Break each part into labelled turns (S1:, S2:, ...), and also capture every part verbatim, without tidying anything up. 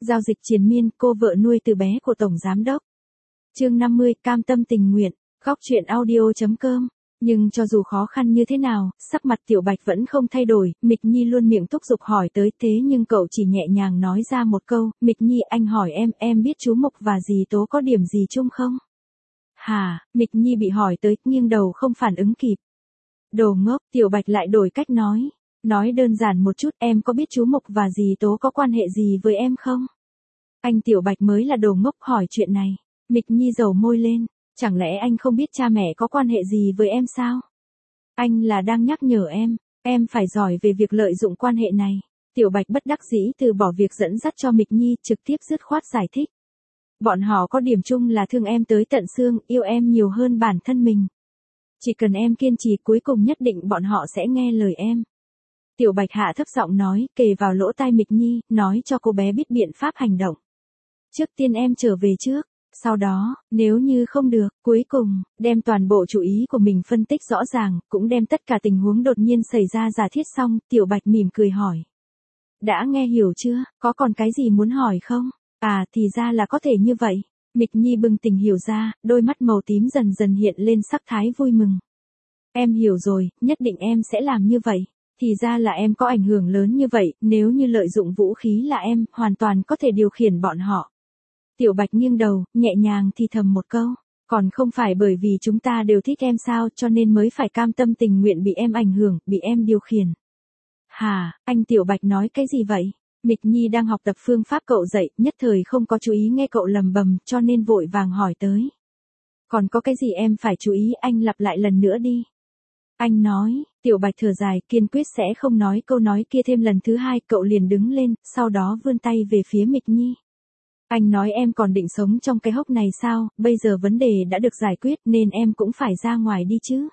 S1: Giao dịch triền miên, cô vợ nuôi từ bé của Tổng Giám Đốc. Chương năm mươi, cam tâm tình nguyện, góc truyện audio chấm com. Nhưng cho dù khó khăn như thế nào, sắc mặt Tiểu Bạch vẫn không thay đổi, Mịch Nhi luôn miệng thúc giục hỏi tới, thế nhưng cậu chỉ nhẹ nhàng nói ra một câu, Mịch Nhi anh hỏi em, em biết chú Mộc và dì Tố có điểm gì chung không? Hà, Mịch Nhi bị hỏi tới, nghiêng đầu không phản ứng kịp. Đồ ngốc, Tiểu Bạch lại đổi cách nói. Nói đơn giản một chút, em có biết chú Mộc và dì Tố có quan hệ gì với em không? Anh Tiểu Bạch mới là đồ ngốc hỏi chuyện này. Mịch Nhi dầu môi lên, chẳng lẽ anh không biết cha mẹ có quan hệ gì với em sao? Anh là đang nhắc nhở em, em phải giỏi về việc lợi dụng quan hệ này. Tiểu Bạch bất đắc dĩ từ bỏ việc dẫn dắt cho Mịch Nhi, trực tiếp dứt khoát giải thích. Bọn họ có điểm chung là thương em tới tận xương, yêu em nhiều hơn bản thân mình. Chỉ cần em kiên trì, cuối cùng nhất định bọn họ sẽ nghe lời em. Tiểu Bạch hạ thấp giọng nói, kề vào lỗ tai Mịch Nhi, nói cho cô bé biết biện pháp hành động. Trước tiên em trở về trước, sau đó, nếu như không được, cuối cùng, đem toàn bộ chú ý của mình phân tích rõ ràng, cũng đem tất cả tình huống đột nhiên xảy ra giả thiết xong, Tiểu Bạch mỉm cười hỏi. Đã nghe hiểu chưa, có còn cái gì muốn hỏi không? À, thì ra là có thể như vậy. Mịch Nhi bừng tỉnh hiểu ra, đôi mắt màu tím dần dần hiện lên sắc thái vui mừng. Em hiểu rồi, nhất định em sẽ làm như vậy. Thì ra là em có ảnh hưởng lớn như vậy, nếu như lợi dụng vũ khí là em, hoàn toàn có thể điều khiển bọn họ. Tiểu Bạch nghiêng đầu, nhẹ nhàng thì thầm một câu, còn không phải bởi vì chúng ta đều thích em sao, cho nên mới phải cam tâm tình nguyện bị em ảnh hưởng, bị em điều khiển. Hà, anh Tiểu Bạch nói cái gì vậy? Mịch Nhi đang học tập phương pháp cậu dạy, nhất thời không có chú ý nghe cậu lầm bầm, cho nên vội vàng hỏi tới. Còn có cái gì em phải chú ý, anh lặp lại lần nữa đi. Anh nói, Tiểu Bạch thở dài, kiên quyết sẽ không nói câu nói kia thêm lần thứ hai, cậu liền đứng lên, sau đó vươn tay về phía Mịch Nhi. Anh nói em còn định sống trong cái hốc này sao, bây giờ vấn đề đã được giải quyết nên em cũng phải ra ngoài đi chứ.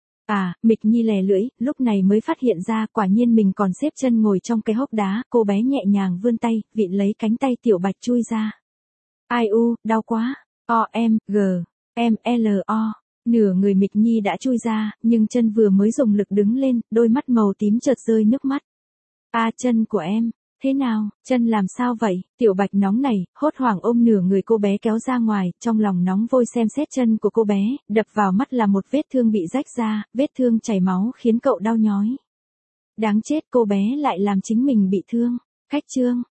S1: À, Mịch Nhi lè lưỡi, lúc này mới phát hiện ra quả nhiên mình còn xếp chân ngồi trong cái hốc đá, cô bé nhẹ nhàng vươn tay, vịn lấy cánh tay Tiểu Bạch chui ra. Ai u, đau quá, o em, g, em, l, o. Nửa người Mịch Nhi đã chui ra, nhưng chân vừa mới dùng lực đứng lên, đôi mắt màu tím chợt rơi nước mắt. A chân của em, thế nào, chân làm sao vậy? Tiểu Bạch nóng nảy, hốt hoảng ôm nửa người cô bé kéo ra ngoài, trong lòng nóng vôi xem xét chân của cô bé, đập vào mắt là một vết thương bị rách ra, vết thương chảy máu khiến cậu đau nhói. Đáng chết, cô bé lại làm chính mình bị thương. Khách trương,